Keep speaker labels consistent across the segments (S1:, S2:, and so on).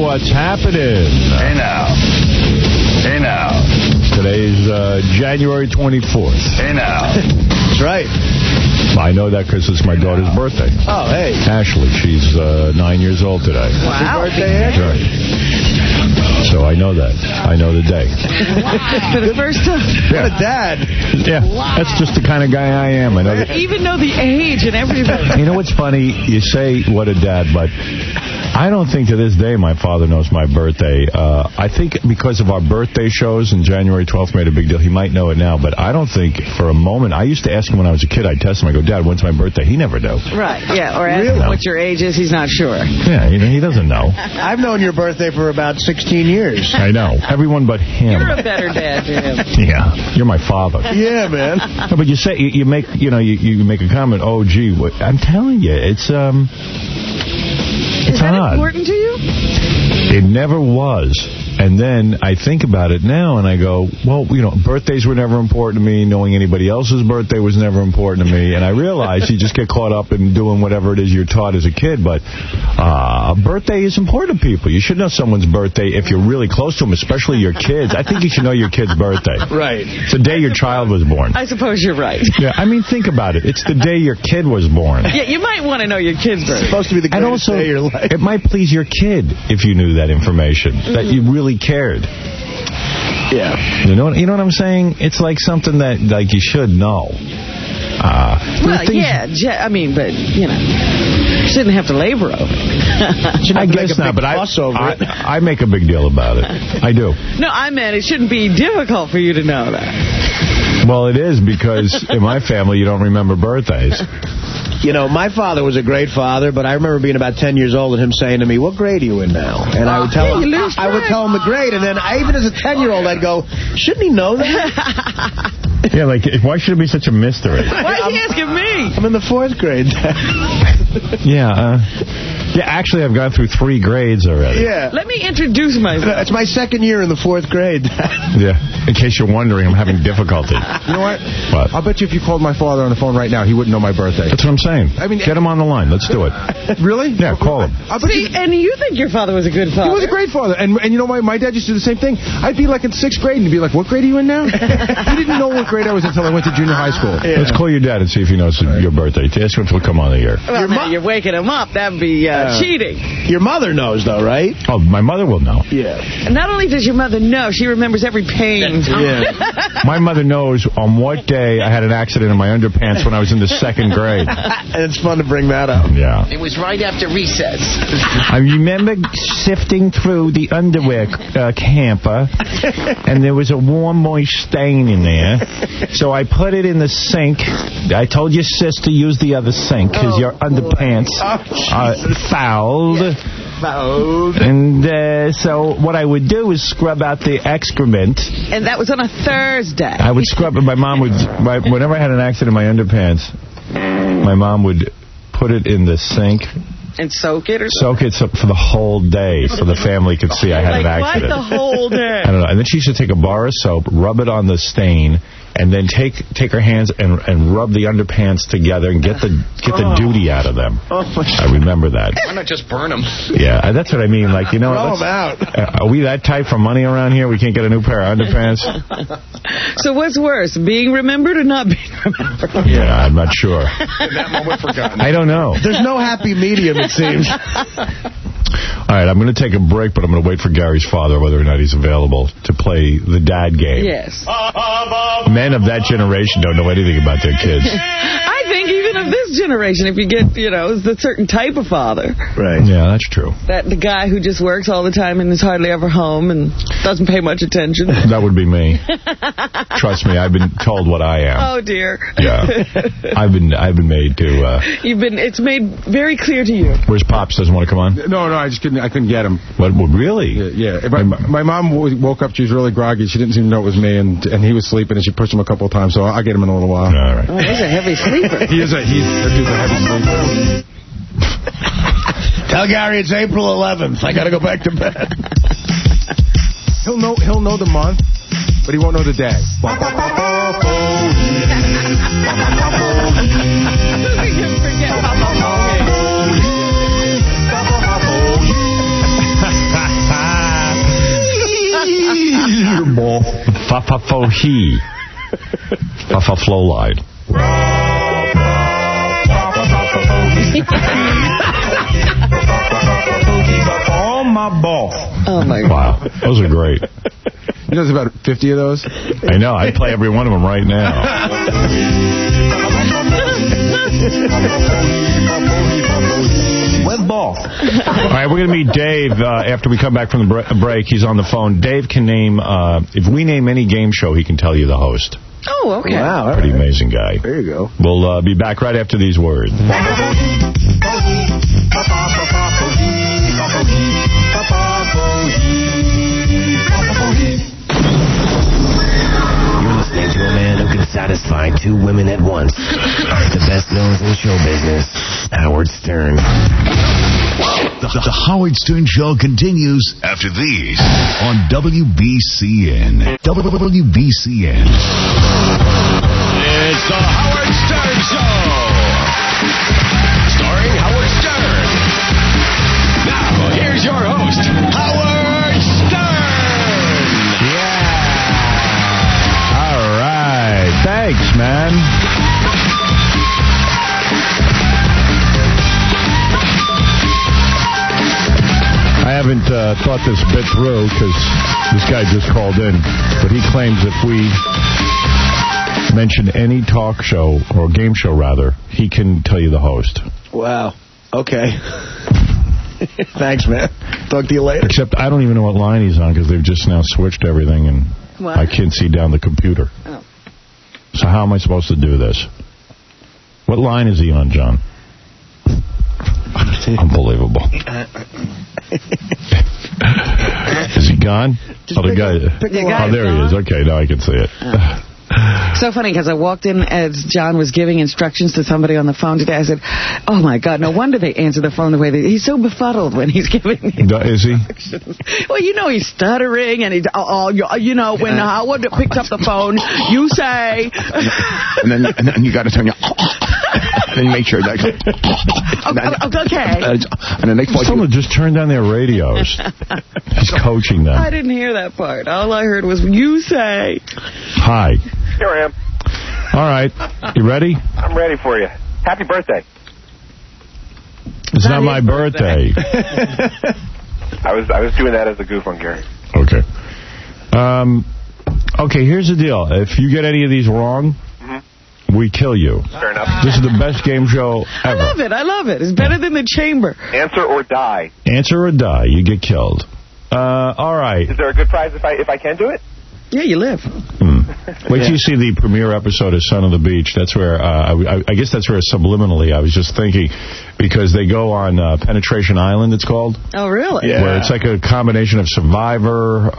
S1: what's happening.
S2: Hey now.
S1: Today's January 24th.
S2: Hey now.
S3: That's right.
S1: I know that because it's my daughter's birthday.
S3: Oh, hey.
S1: Ashley, she's 9 years old today.
S3: Wow. Happy birthday, Ashley.
S1: Right. So I know that. I know the day.
S4: Wow. For the first time.
S1: Yeah.
S3: What a dad.
S1: Yeah, wow. That's just the kind of guy I am. I know that.
S4: Even know the age and everything.
S1: You know what's funny? You say, what a dad, but I don't think to this day my father knows my birthday. I think because of our birthday shows and January 12th made a big deal, he might know it now, but I don't think for a moment. I used to ask him when I was a kid, I'd test him, I go, Dad, when's my birthday? He never knew.
S4: Right, yeah, or ask him what your age is, he's not sure.
S1: Yeah, he doesn't know.
S3: I've known your birthday for about 16 years.
S1: I know. Everyone but him.
S4: You're a better dad to him.
S1: Yeah, you're my father.
S3: Yeah, man.
S1: No, but you say, you make a comment, oh, gee, I'm telling you, it's odd.
S4: Is that important to you?
S1: It never was. And then I think about it now, and I go, well, birthdays were never important to me. Knowing anybody else's birthday was never important to me. And I realize you just get caught up in doing whatever it is you're taught as a kid. But a birthday is important to people. You should know someone's birthday if you're really close to them, especially your kids. I think you should know your kid's birthday.
S3: Right.
S1: It's the day your child was born.
S4: I suppose you're right.
S1: Yeah, I mean, think about it. It's the day your kid was born.
S4: Yeah, you might want to know your kid's birthday.
S3: It's supposed to be the greatest day of your life.
S1: It might please your kid if you knew that information, that you really cared.
S3: Yeah.
S1: You know what I'm saying? It's like something that you should know.
S4: Well, yeah, I mean, but, shouldn't have to labor over it.
S1: I guess not, but I make a big deal about it. I do.
S4: No, I meant it shouldn't be difficult for you to know that.
S1: Well, it is, because in my family, you don't remember birthdays.
S3: My father was a great father, but I remember being about 10 years old and him saying to me, what grade are you in now? And I would tell him the grade, and then even as a 10-year-old, I'd go, shouldn't he know that?
S1: Yeah, why should it be such a mystery?
S4: Why is he asking me?
S3: I'm in the 4th grade.
S1: Yeah, actually, I've gone through 3 grades already.
S3: Yeah.
S4: Let me introduce myself.
S3: It's my 2nd year in the 4th grade.
S1: Yeah, in case you're wondering, I'm having difficulty.
S5: You know what?
S1: What?
S5: I'll bet you if you called my father on the phone right now, he wouldn't know my birthday.
S1: That's what I'm saying. I mean, get him on the line. Let's do it.
S5: Really?
S1: Yeah, call him.
S4: And you think your father was a good father?
S5: He was a great father. And my dad used to do the same thing. I'd be like in 6th grade and he'd be like, what grade are you in now? He didn't know what grade I was until I went to junior high school.
S1: Yeah. Let's call your dad and see if he knows your birthday. Ask him if he'll come on the air.
S4: Well, you're waking him up. That'd be cheating.
S3: Your mother knows, though, right?
S1: Oh, my mother will know.
S3: Yeah.
S4: And not only does your mother know, she remembers every pain.
S3: Yeah.
S1: My mother knows on what day I had an accident in my underpants when I was in the 2nd grade.
S3: And it's fun to bring that up.
S1: Yeah.
S6: It was right after recess.
S1: I remember sifting through the underwear hamper, and there was a warm, moist stain in there. So I put it in the sink. I told your sis to use the other sink because your underpants are fouled. And so what I would do is scrub out the excrement.
S4: And that was on a Thursday.
S1: I would scrub it. My mom would, whenever I had an accident in my underpants, my mom would put it in the sink.
S4: And soak it or
S1: something? Soak it for the whole day so the family could see I had an accident.
S4: Like what, the whole day?
S1: I don't know. And then she used to take a bar of soap, rub it on the stain, and then take her hands and rub the underpants together and get the duty out of them. I remember that.
S6: Why not just burn them?
S1: Yeah, that's what I mean. Like,
S3: throw them out.
S1: Are we that tight for money around here? We can't get a new pair of underpants?
S4: So what's worse, being remembered or not being remembered?
S1: Yeah, I'm not sure.
S6: In that moment, forgotten.
S1: I don't know.
S3: There's no happy medium, it seems.
S1: All right, I'm going to take a break, but I'm going to wait for Gary's father, whether or not he's available, to play the dad game.
S4: Yes.
S1: Men of that generation don't know anything about their kids.
S4: I think even of this generation, if you get, the certain type of father.
S3: Right.
S1: Yeah, that's true.
S4: That the guy who just works all the time and is hardly ever home and doesn't pay much attention.
S1: That would be me. Trust me, I've been told what I am.
S4: Oh, dear.
S1: Yeah. I've been made to...
S4: It's made very clear to you.
S1: Where's Pops? Doesn't want to come on?
S5: No, I just couldn't get him.
S1: What, really?
S5: Yeah. My mom woke up, she was really groggy. She didn't seem to know it was me, and he was sleeping, and she pushed him a couple of times, so I'll get him in a little while.
S1: All right.
S4: Oh, he's a heavy sleeper.
S5: He's a heavy sleeper.
S3: Tell Gary it's April 11th. I got to go back to bed.
S5: He'll know the month, but he won't know the day.
S1: Fa-fa-fo-he. Fa-fa-flow-line. Oh, my ball.
S4: Oh, my God.
S1: Wow. Those are great.
S5: He does about 50 of those.
S1: I know. I'd play every one of them right now. With ball. All right, we're going to meet Dave after we come back from the break. He's on the phone. Dave can name, if we name any game show, he can tell you the host.
S4: Oh, okay.
S3: Wow.
S1: Pretty amazing guy.
S3: There you go.
S1: We'll be back right after these words.
S7: You're listening to a man who can satisfy two women at once. The best known in show business, Howard Stern.
S2: The Howard Stern Show continues after these on WBCN. WBCN. It's the Howard Stern Show. Starring Howard Stern. Now, here's your host, Howard Stern.
S1: Yeah. All right. Thanks, man. I haven't thought this bit through because this guy just called in, but he claims if we mention any talk show, or game show rather, he can tell you the host.
S3: Wow. Okay. Thanks, man. Talk to you later.
S1: Except I don't even know what line he's on because they've just now switched everything and
S4: What?
S1: I can't see down the computer.
S4: Oh.
S1: So how am I supposed to do this? What line is he on, John? Unbelievable. Is he gone? Oh, the guy. Oh, there he is. Okay, now I can see it.
S4: So funny, because I walked in as John was giving instructions to somebody on the phone today. I said, oh, my God, no wonder they answer the phone the way they... He's so befuddled when he's giving
S1: Is he?
S4: Well, you know, he's stuttering, and he's... you know, when Howard picks up the phone, you say...
S5: and then you got to turn your... and then make sure that...
S4: okay.
S5: And the next part...
S1: Someone just turned down their radios. He's coaching them.
S4: I didn't hear that part. All I heard was, you say...
S1: Hi.
S8: Here I am.
S1: All right. You ready?
S8: I'm ready for you. Happy birthday.
S1: It's not my birthday.
S8: I was doing that as a goof on Gary.
S1: Okay. Okay, here's the deal. If you get any of these wrong, we kill you.
S8: Fair enough.
S1: This is the best game show ever.
S4: I love it. I love it. It's better than the chamber.
S8: Answer or die.
S1: Answer or die. You get killed. All right.
S8: Is there a good prize if I can do it?
S4: Yeah, you live.
S1: Wait till you see the premiere episode of Son of the Beach. That's where, I guess that's where subliminally I was just thinking, because they go on Penetration Island, it's called.
S4: Oh, really?
S1: Yeah. Where it's like a combination of Survivor,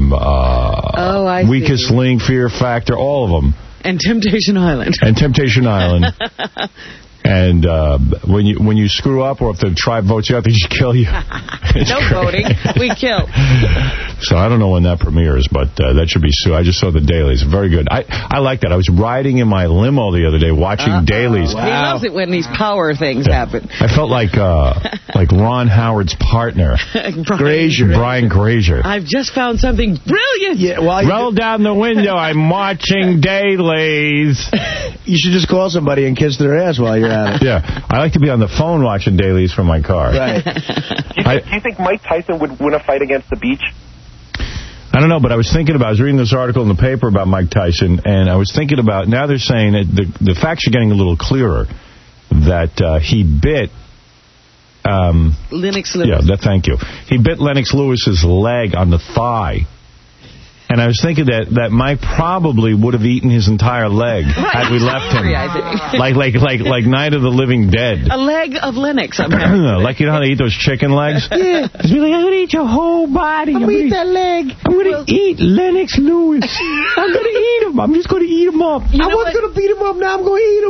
S4: I
S1: Weakest
S4: see.
S1: Link, Fear Factor, all of them.
S4: And Temptation Island.
S1: And Temptation Island. And when you screw up, or if the tribe votes you out, they just kill you.
S4: No voting. We kill.
S1: So I don't know when that premieres, but that should be soon. I just saw the dailies. Very good. I like that. I was riding in my limo the other day watching dailies.
S4: Wow. He loves it when these power things happen.
S1: I felt like Ron Howard's partner, Brian Grazer.
S4: I've just found something brilliant.
S3: Yeah,
S1: roll down the window. I'm watching dailies.
S3: You should just call somebody and kiss their ass while you're at it.
S1: Yeah, I like to be on the phone watching dailies from my car.
S3: Right.
S8: Do you think Mike Tyson would win a fight against the Beach?
S1: I don't know, but I was reading this article in the paper about Mike Tyson, and I was thinking about, now they're saying that the facts are getting a little clearer, that he bit...
S4: Lennox Lewis.
S1: Yeah, thank you. He bit Lennox Lewis's leg on the thigh. And I was thinking that Mike probably would have eaten his entire leg had we left him.
S4: I think.
S1: Like Night of the Living Dead.
S4: A leg of Lennox.
S1: Like, you know how they eat those chicken legs? Yeah. He's like, I'm going to eat your whole body. I'm going to eat that leg. I'm going to eat Lennox Lewis. I'm going to eat him. I'm just going to eat him up.
S3: I was going to beat him up. Now I'm going to eat him